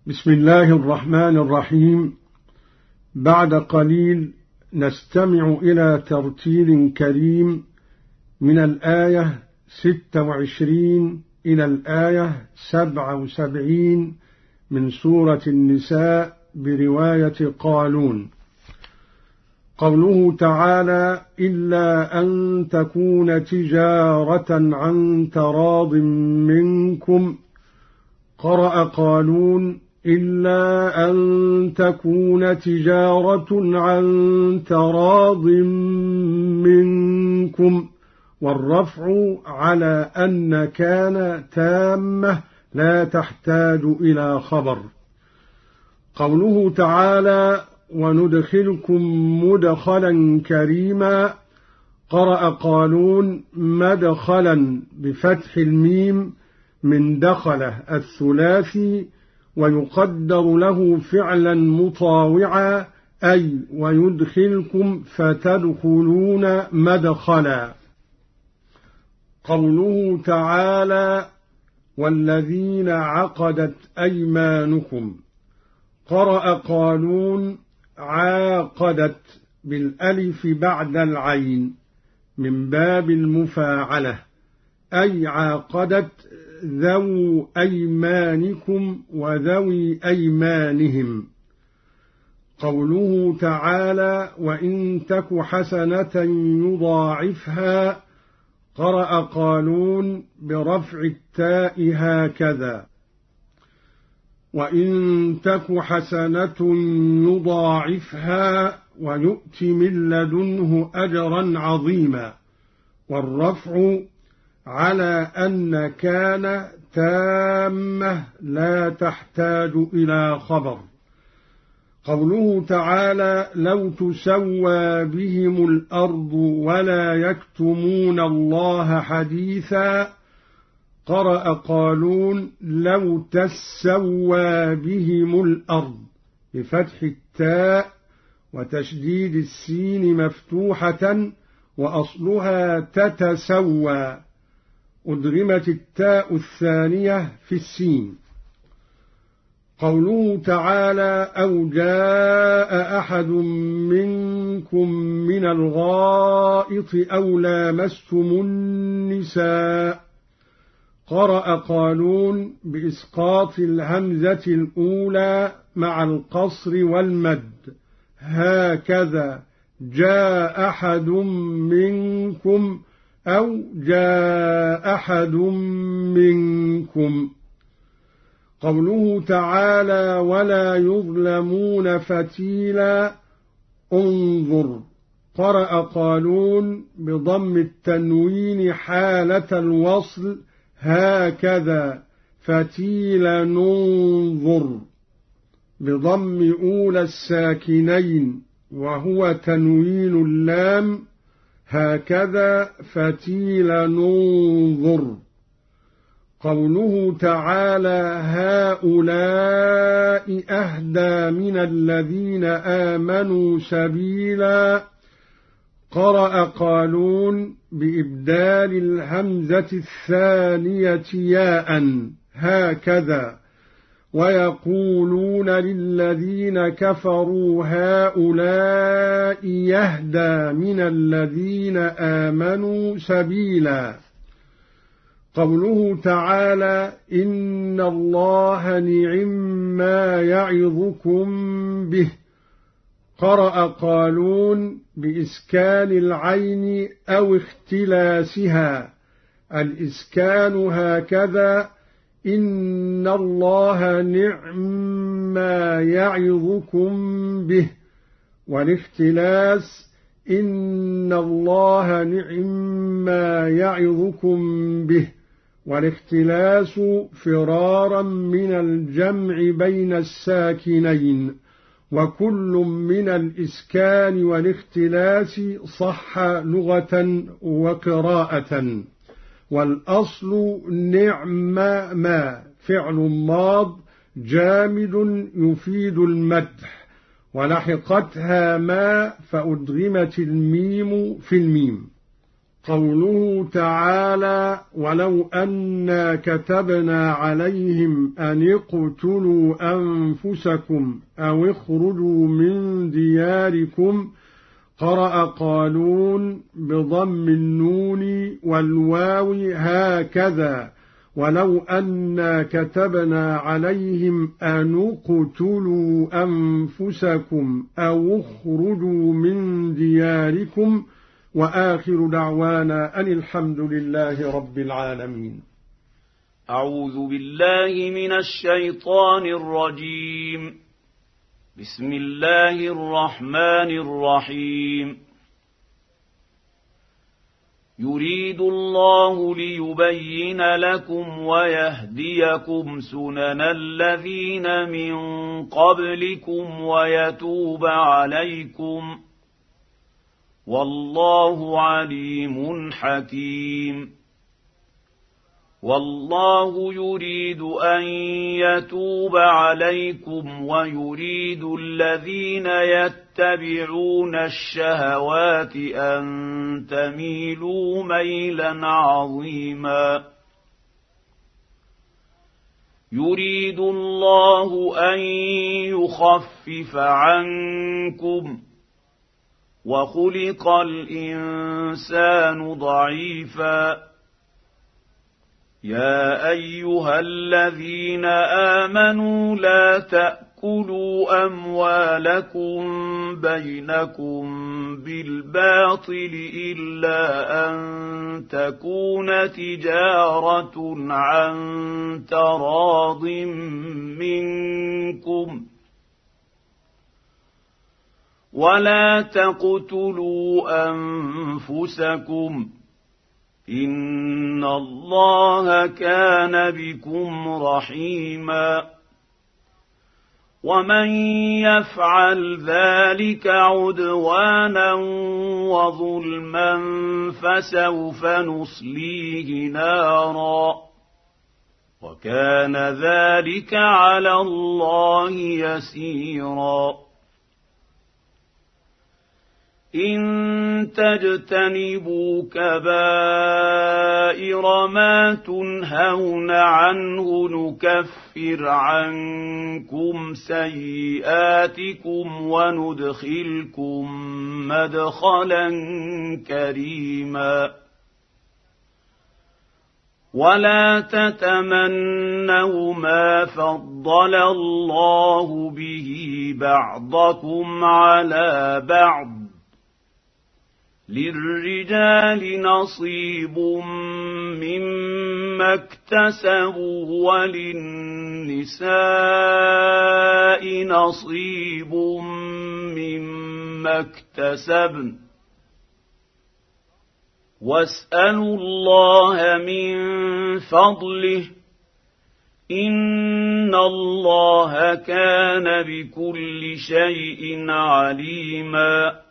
بسم الله الرحمن الرحيم. بعد قليل نستمع إلى ترتيل كريم من الآية 26 إلى الآية 77 من سورة النساء برواية قالون. قوله تعالى: إلا أن تكون تجارة عن تراض منكم. قرأ قالون: إلا أن تكون تجارة عن تراض منكم، والرفع على أن كان تامة لا تحتاج إلى خبر. قوله تعالى: وندخلكم مدخلا كريما. قرأ قالون: مدخلا بفتح الميم من دخله الثلاثي، ويقدر له فعلا مطاوعا، أي ويدخلكم فتدخلون مدخلا. قوله تعالى: والذين عقدت أيمانكم. قرأ قالون: عاقدت بالألف بعد العين من باب المفاعلة، أي عاقدت ذو أيمانكم وذوي أيمانهم. قوله تعالى: وإن تك حسنة يضاعفها. قرأ قالون برفع التاء هكذا: وإن تك حسنة يضاعفها ويؤت من لدنه أجرا عظيما، والرفع على أن كان تامة لا تحتاج إلى خبر. قوله تعالى: لو تسوى بهم الأرض ولا يكتمون الله حديثا. قرأ قالون: لو تسوى بهم الأرض بفتح التاء وتشديد السين مفتوحة، وأصلها تتسوى، أدغمت التاء الثانية في السين. قوله تعالى: أو جاء أحد منكم من الغائط أو لامستم النساء. قرأ قالون بإسقاط الهمزة الأولى مع القصر والمد، هكذا جاء أحد منكم أو جاء أحد منكم. قوله تعالى: ولا يظلمون فتيلا. انظر. قرأ قالون بضم التنوين حالة الوصل، هكذا فتيلا ننظر، بضم أولى الساكنين وهو تنوين اللام، هكذا فتيلا ننظر. قوله تعالى: هؤلاء أهدى من الذين آمنوا سبيلا. قرأ قالون بإبدال الهمزة الثانية ياء، هكذا ويقولون للذين كفروا هؤلاء يهدى من الذين آمنوا سبيلا. قوله تعالى: إن الله نعما يعظكم به. قرأ قالون بإسكان العين أو اختلاسها، الإسكان هكذا: إن الله نعما يعظكم به، والاختلاس: إن الله نعما يعظكم به، والاختلاس فرارا من الجمع بين الساكنين، وكل من الإسكان والاختلاس صح لغة وقراءة. والأصل نعم ما فعل ماض جامد يفيد المدح، ولحقتها ما فأدغمت الميم في الميم. قوله تعالى: ولو أنا كتبنا عليهم أن اقتلوا أنفسكم أو اخرجوا من دياركم، قرأ قالون بضم النون والواو هكذا: ولو أنا كتبنا عليهم أن اقتلوا أنفسكم أو اخرجوا من دياركم. وآخر دعوانا أن الحمد لله رب العالمين. أعوذ بالله من الشيطان الرجيم. بسم الله الرحمن الرحيم. يريد الله ليبين لكم ويهديكم سنن الذين من قبلكم ويتوب عليكم، والله عليم حكيم. والله يريد أن يتوب عليكم ويريد الذين يتبعون الشهوات أن تميلوا ميلا عظيما. يريد الله أن يخفف عنكم، وخلق الإنسان ضعيفا. يا أيها الذين آمنوا لا تأكلوا أموالكم بينكم بالباطل إلا أن تكون تجارة عن تراض منكم، ولا تقتلوا أنفسكم، إن الله كان بكم رحيما. ومن يفعل ذلك عدوانا وظلما فسوف نصليه نارا، وكان ذلك على الله يسيرا. إن تجتنبوا كبائر ما تنهون عنه نكفر عنكم سيئاتكم وندخلكم مدخلا كريما. ولا تتمنوا ما فضل الله به بعضكم على بعض، للرجال نصيب مما اكتسبوا وللنساء نصيب مما اكتسبن، واسألوا الله من فضله، إن الله كان بكل شيء عليما.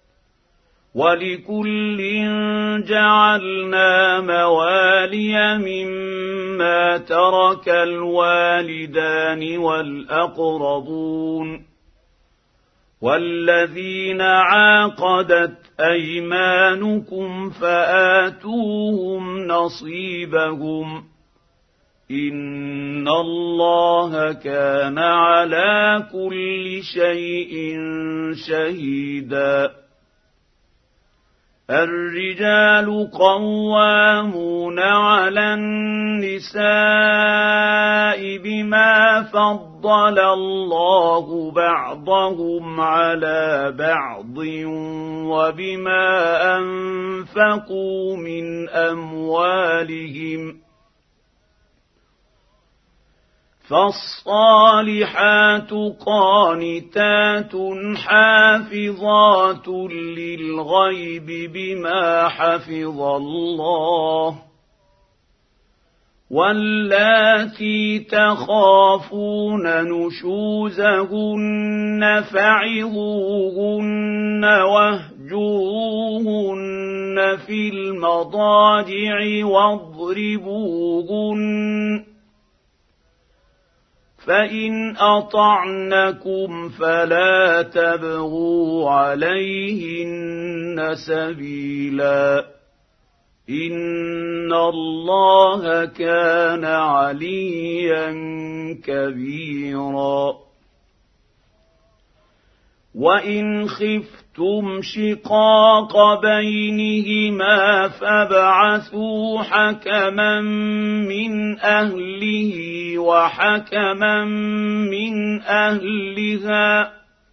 ولكل جعلنا موالي مما ترك الوالدان والأقربون، والذين عاقدت أيمانكم فآتوهم نصيبهم، إن الله كان على كل شيء شهيدا. الرجال قوامون على النساء بما فضل الله بعضهم على بعض وبما أنفقوا من أموالهم، فالصالحات قانتات حافظات للغيب بما حفظ الله، واللاتي تخافون نشوزهن فعظوهن واهجروهن في المضاجع واضربوهن، فإن أطعنكم فلا تبغوا عليهن سبيلا، إن الله كان عليا كبيرا وإن خفتم شقاق بينهما فابعثوا حكما من أهله وحكما من أهلها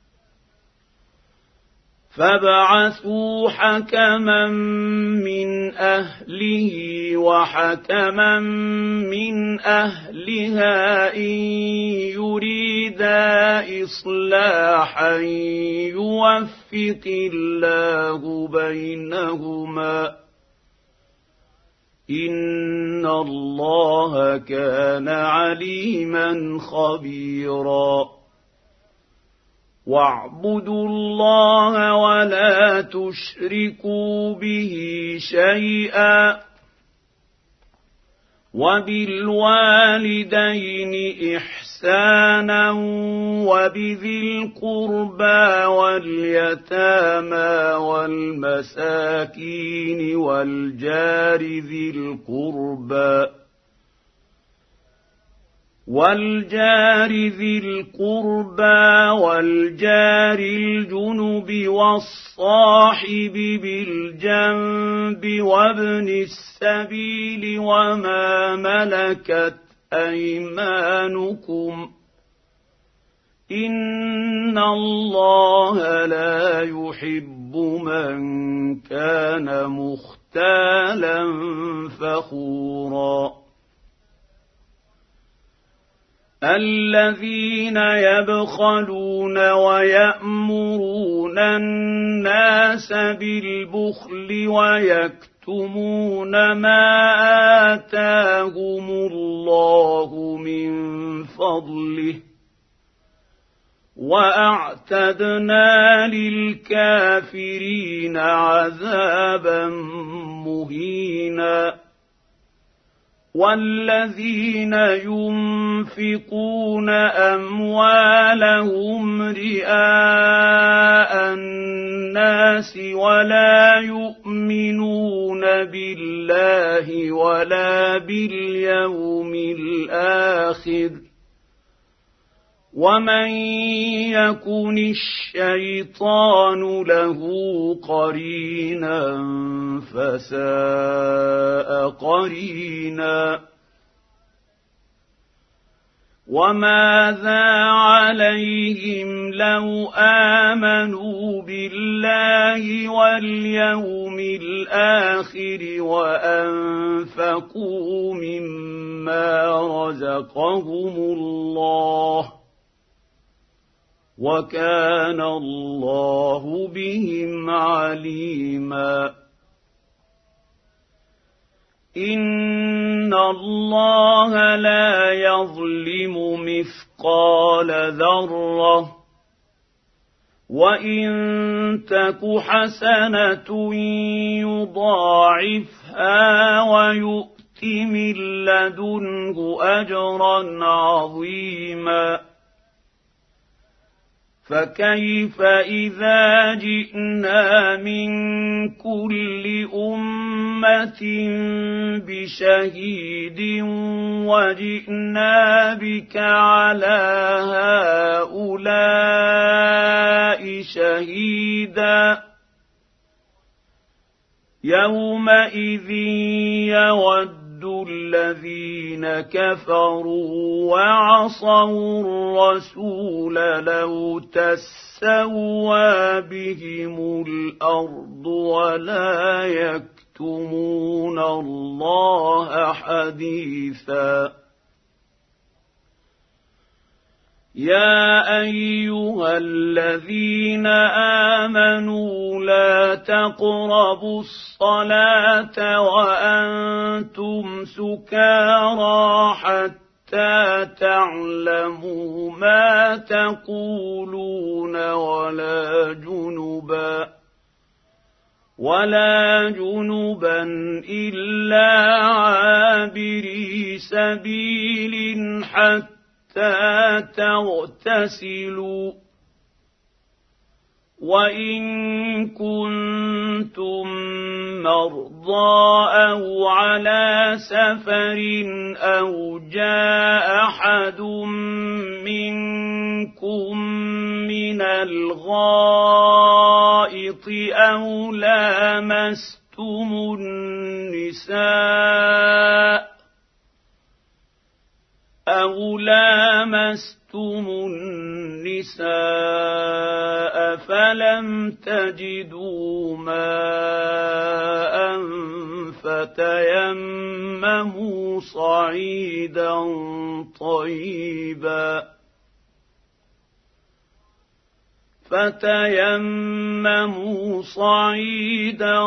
إن يريدا إصلاحا يوفق الله بينهما إن الله كان عليما خبيرا واعبدوا الله ولا تشركوا به شيئا وبالوالدين إحسانا وبذي القربى واليتامى والمساكين والجار ذي القربى والجار الجنب والصاحب بالجنب وابن السبيل وما ملكت أيمانكم إن الله لا يحب من كان مختالا فخورا الذين يبخلون ويأمرون الناس بالبخل ويكتمون ما آتاهم الله من فضله وأعتدنا للكافرين عذابا مهينا والذين ينفقون أموالهم رئاء الناس ولا يؤمنون بالله ولا باليوم الآخر ومن يكن الشيطان له قرينا فساء قرينا وماذا عليهم لو آمنوا بالله واليوم الآخر وأنفقوا مما رزقهم الله وكان الله بهم عليما إن الله لا يظلم مثقال ذرة وإن تك حسنة يضاعفها ويؤت من لدنه أجرا عظيما فكيف إذا جئنا من كل أمة بشهيد وجئنا بك على هؤلاء شهيدا يومئذ يود الذين كفروا وعصوا الرسول لو تسوى بهم الأرض ولا يكتمون الله حديثا يا أيها الذين آمنوا لا تقربوا الصلاة وأنتم سكارى حتى تعلموا ما تقولون ولا جنبا إلا عابري سبيل حتى تغتسلوا وإن كنتم مرضى أو على سفر أو جاء أحد منكم من الغائط أو لامستم النساء فلم تجدوا ماء فتيمموا صعيدا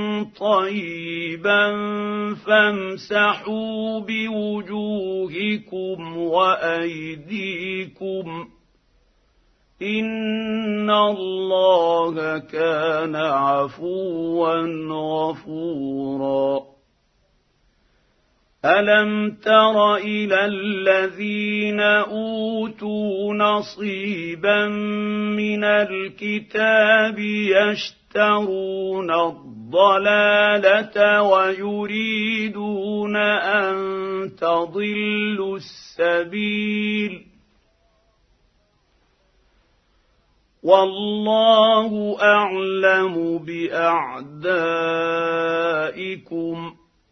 طيبا فامسحوا بوجوهكم وأيديكم إن الله كان عفوا غفورا ألم تر إلى الذين أوتوا نصيبا من الكتاب يشترون الضلالة ويريدون أن تضلوا السبيل والله أعلم بأعدائكم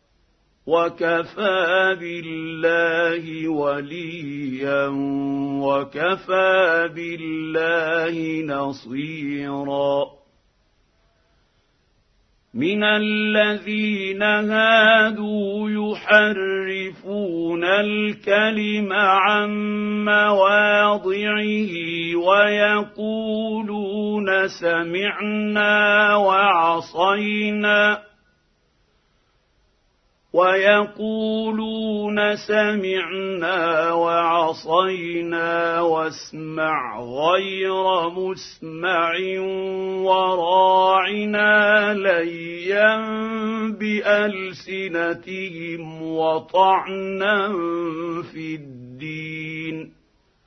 وكفى بالله وليا وكفى بالله نصيرا من الذين هادوا يحرفون الكلم عن مواضعه ويقولون سمعنا وعصينا واسمع غير مسمع وراعنا ليا بألسنتهم وطعنا في الدين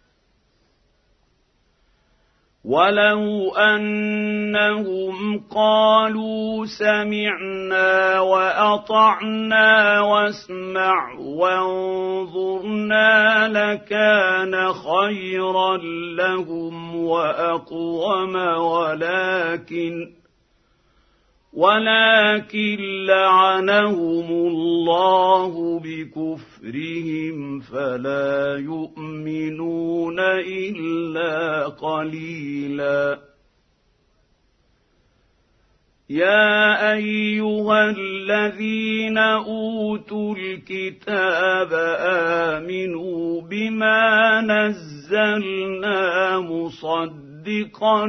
ولو أنهم قالوا سمعنا وأطعنا واسمع وانظرنا لكان خيرا لهم وأقوم ولكن لعنهم الله بكفرهم فلا يؤمنون إلا قليلا يا أيها الذين أوتوا الكتاب آمنوا بما نزلنا مصدقا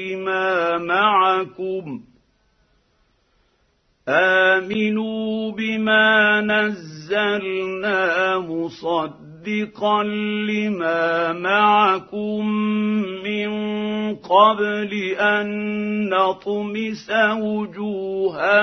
لما معكم من قبل أن نطمس وجوها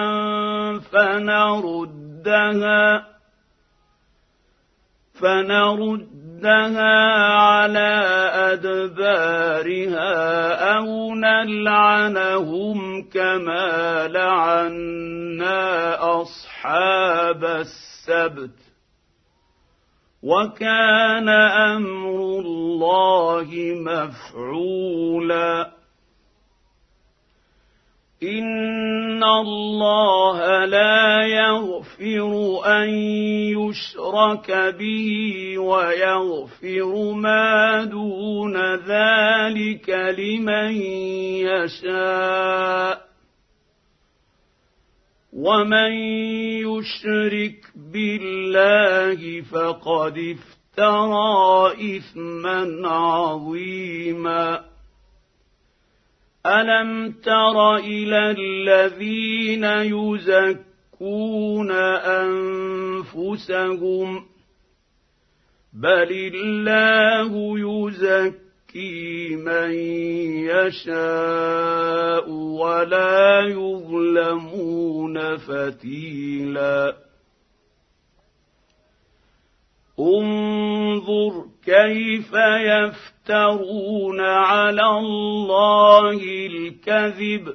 فنردها على أدبارها أو نلعنهم كما لعنا أصحاب السبت وكان أمر الله مفعولا إن الله لا يغفر أن يشرك به ويغفر ما دون ذلك لمن يشاء ومن يشرك بالله فقد افترى إثما عظيما ألم تر إلى الذين يزكون أنفسهم بل الله يزكي من يشاء ولا يظلمون فتيلا انظر كيف يفترون على الله الكذب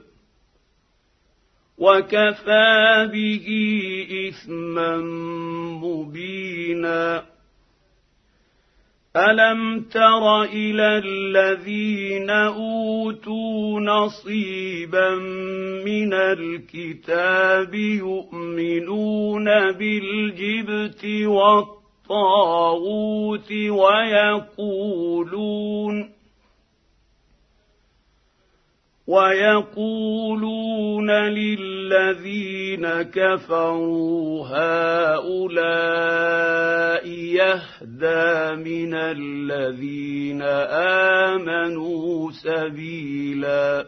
وكفى به إثما مبينا ألم تر إلى الذين أوتوا نصيبا من الكتاب يؤمنون بالجبت والطاغوت ويقولون للذين كفروا هؤلاء يهدى من الذين آمنوا سبيلا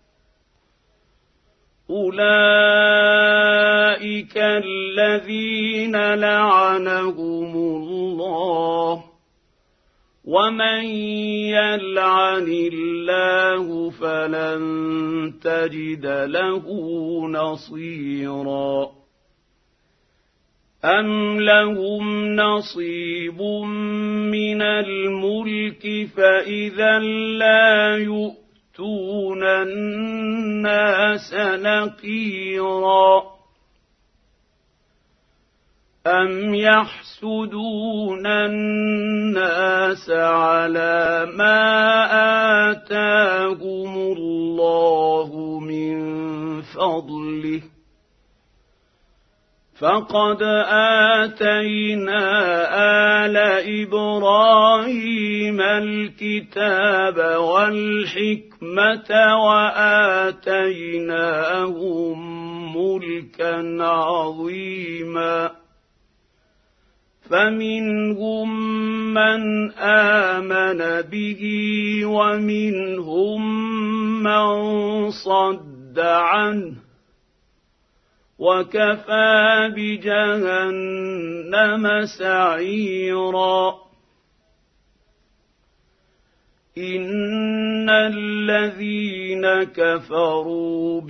أولئك الذين لعنهم الله ومن يلعن الله فلن تجد له نصيرا أم لهم نصيب من الملك فإذا لا يؤتون الناس نقيرا أم يحسدون الناس على ما آتاهم الله من فضله فقد آتينا آل إبراهيم الكتاب والحكمة وآتيناهم ملكا عظيما فمنهم من آمن به ومنهم من صد عنه وكفى بجهنم سعيرا إن الذين كفروا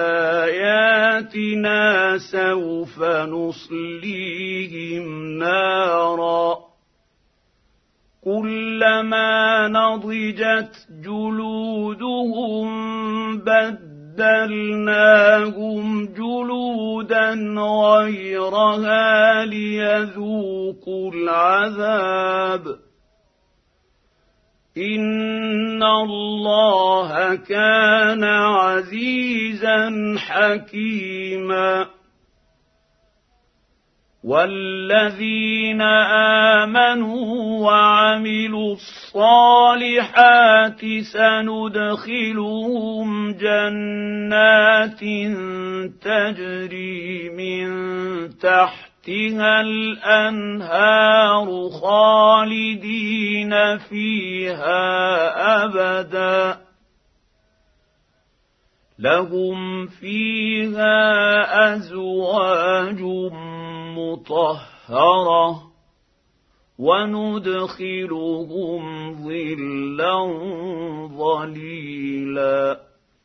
بآياتنا سوف نصليهم نارا كلما نضجت جلودهم بدلناهم جلودا غيرها ليذوقوا العذاب إن الله كان عزيزا حكيما والذين آمنوا وعملوا الصالحات سندخلهم جنات تجري من تحتها الأنهار خالدين فيها أبدا لهم فيها أزواج مطهرة وندخلهم ظلا ظليلا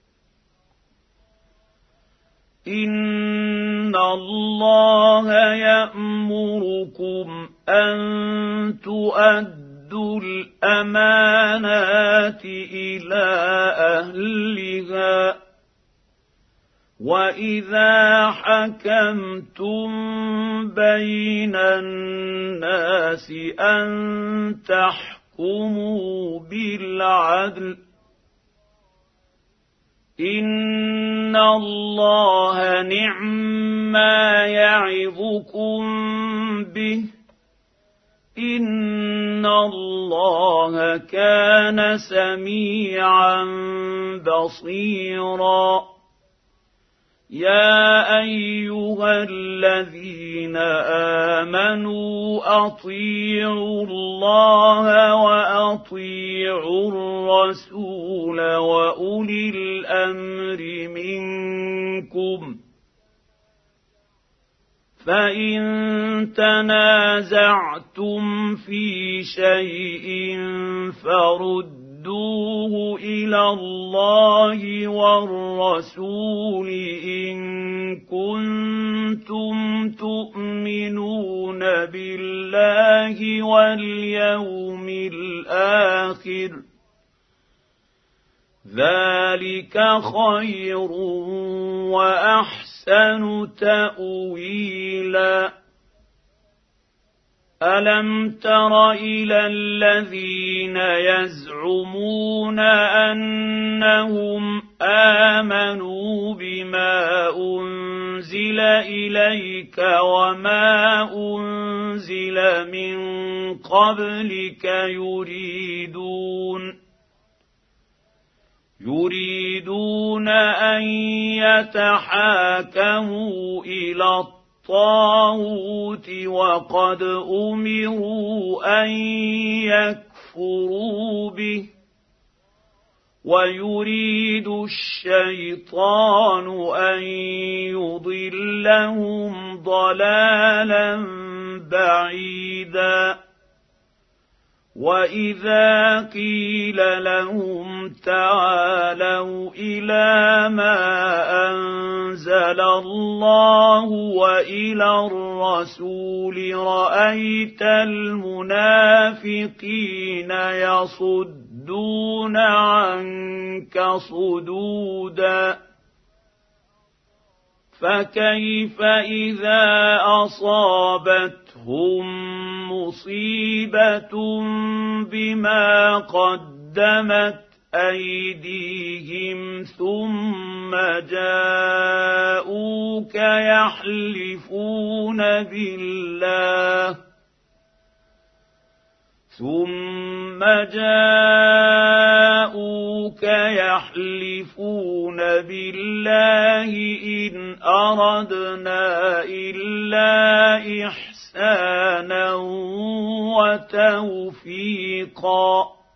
إن الله يأمركم أن تؤدوا الأمانات إلى أهلها وإذا حكمتم بين الناس أن تحكموا بالعدل إن الله نعما يعظكم به إن الله كان سميعا بصيرا يا أيها الذين آمنوا أطيعوا الله وأطيعوا الرسول وأولي الأمر منكم فإن تنازعتم في شيء فردوه فردوه إلى الله والرسول إن كنتم تؤمنون بالله واليوم الآخر ذلك خير وأحسن تأويلا ألم تر إلى الذين يزعمون أنهم آمنوا بما أنزل إليك وما أنزل من قبلك يريدون أن يتحاكموا إلى الطاغوت وقد أمروا أن يكفروا به ويريد الشيطان أن يضلهم ضلالا بعيدا وإذا قيل لهم تعالوا إلى ما أنزل الله وإلى الرسول رأيت المنافقين يصدون عنك صدودا فكيف إذا أصابتهم مصيبة بما قدمت أيديهم ثم جاءوك يحلفون بالله إن أردنا إلا إحسانا وتوفيقا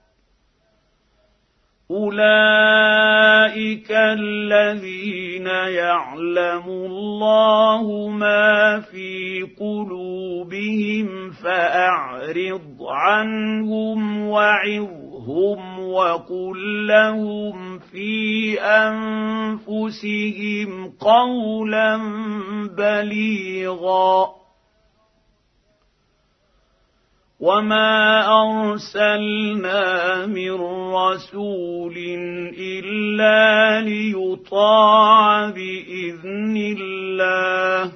أولئك الذين يعلم الله ما في قلوبهم فأعرض عنهم وعظهم وقل لهم في أنفسهم قولا بليغا وما أرسلنا من رسول إلا ليطاع بإذن الله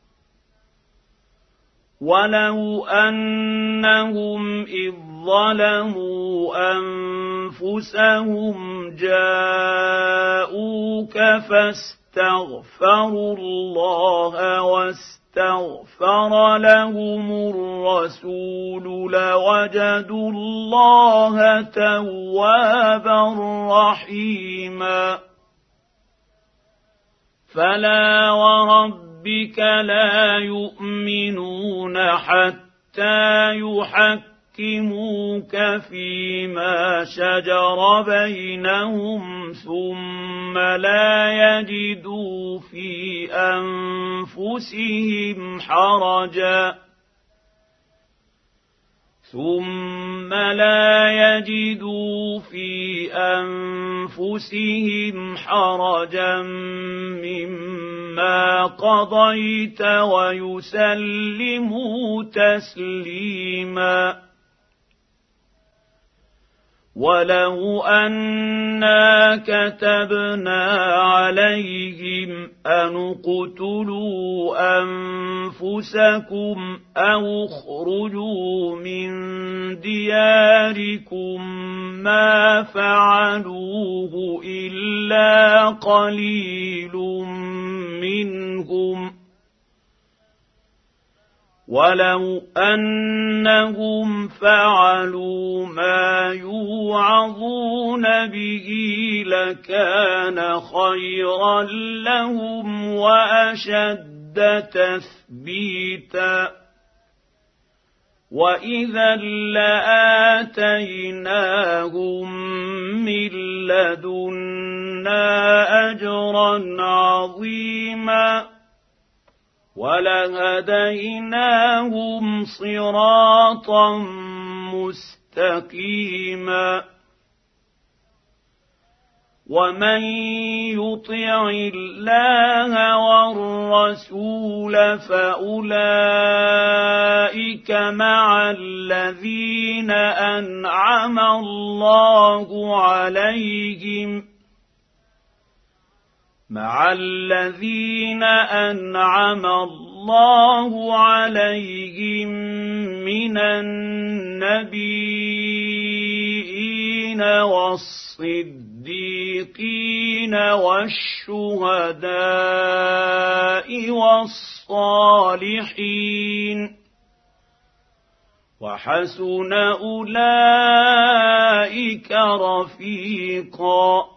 ولو أنهم إذ ظلموا أنفسهم جاءوك فاستغفروا الله واستغفر لهم الرسول لوجدوا الله توابا رحيما فلا وربك لا يؤمنون حتى يحكموك فيما شجر بينهم ثم لا يجدوا في أنفسهم حرجا مما قضيت ويسلموا تسليما ولو أنا كتبنا عليهم أن اقتلوا أنفسكم أو اخرجوا من دياركم ما فعلوه إلا قليل منهم ولو أنهم فعلوا ما يوعظون به لكان خيرا لهم وأشد تثبيتا وإذا لآتيناهم من لدنا أجرا عظيما ولهديناهم صراطا مستقيما ومن يطع الله والرسول فأولئك مع الذين أنعم الله عليهم من النبيين والصديقين والشهداء والصالحين وحسن أولئك رفيقا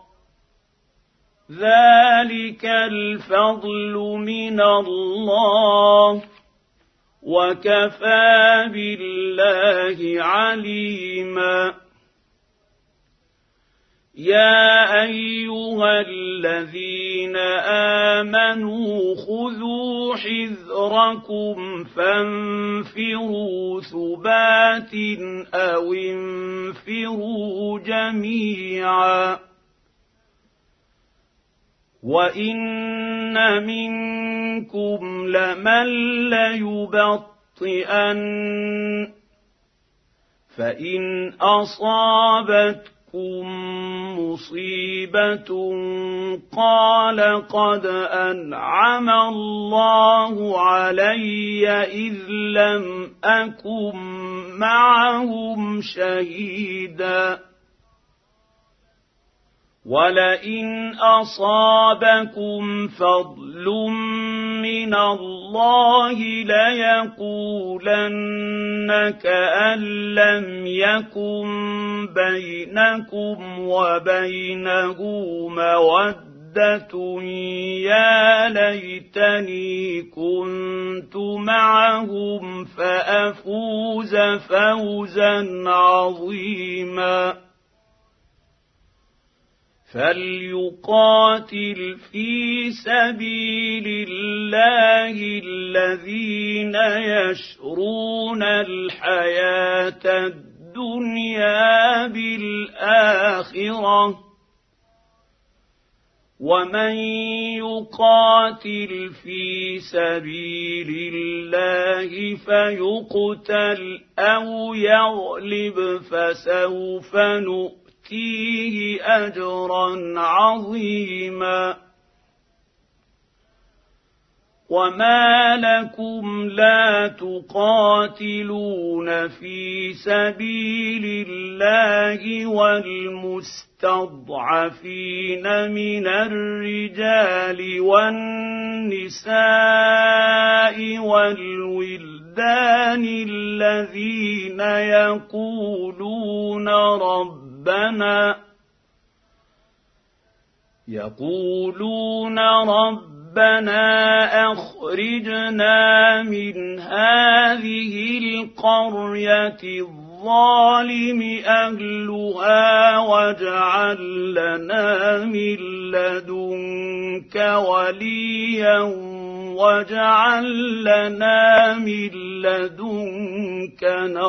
ذلك الفضل من الله وكفى بالله عليما يا أيها الذين آمنوا خذوا حذركم فانفروا ثبات أو انفروا جميعا وإن منكم لمن ليبطئن فإن أصابتكم مصيبة قال قد أنعم الله علي إذ لم أكن معهم شهيدا ولئن أصابكم فضل من الله ليقولن كأن لم يكن بينكم وبينه مودة يا ليتني كنت معهم فأفوز فوزا عظيما فليقاتل في سبيل الله الذين يشرون الحياة الدنيا بالآخرة ومن يقاتل في سبيل الله فيقتل أو يغلب فسوف نؤتيه أجرا عظيما وما لكم لا تقاتلون في سبيل الله والمستضعفين من الرجال والنساء والولدان الذين يقولون ربنا أخرجنا من هذه القرية الظالم أهلها واجعل لنا من لدنك وليا واجعل لنا من لدنك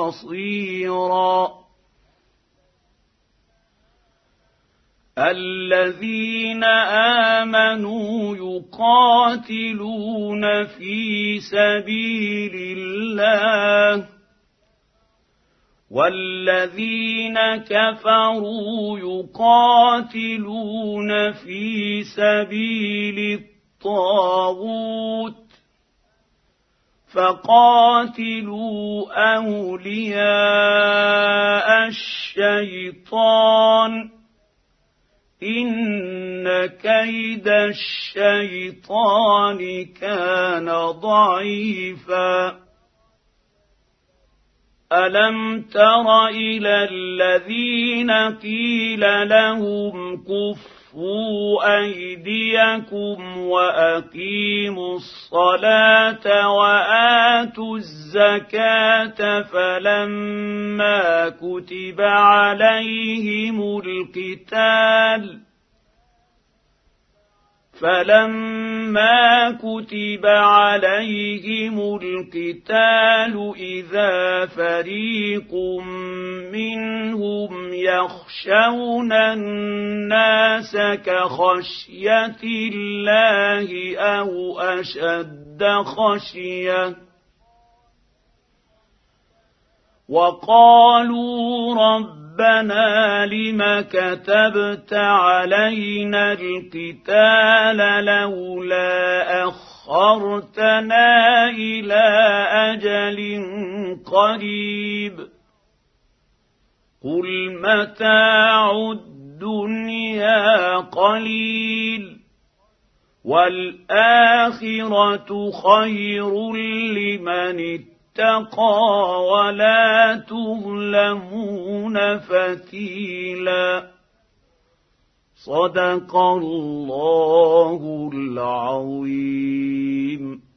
نصيرا الذين آمنوا يقاتلون في سبيل الله والذين كفروا يقاتلون في سبيل الطاغوت فقاتلوا أولياء الشيطان إن كيد الشيطان كان ضعيفا ألم تر إلى الذين قيل لهم كفوا أيديكم وأقيموا الصلاة وآتوا الزكاة فلما كتب عليهم القتال فلما كتب عليهم القتال إذا فريق منهم يخشون الناس كخشية الله أو أشد خشية وقالوا ربنا لم كتبت علينا القتال لولا أخرتنا إلى أجل قريب قل متاع الدنيا قليل والآخرة خير لمن اتقى ولا تظلمون فتيلا صدق الله العظيم.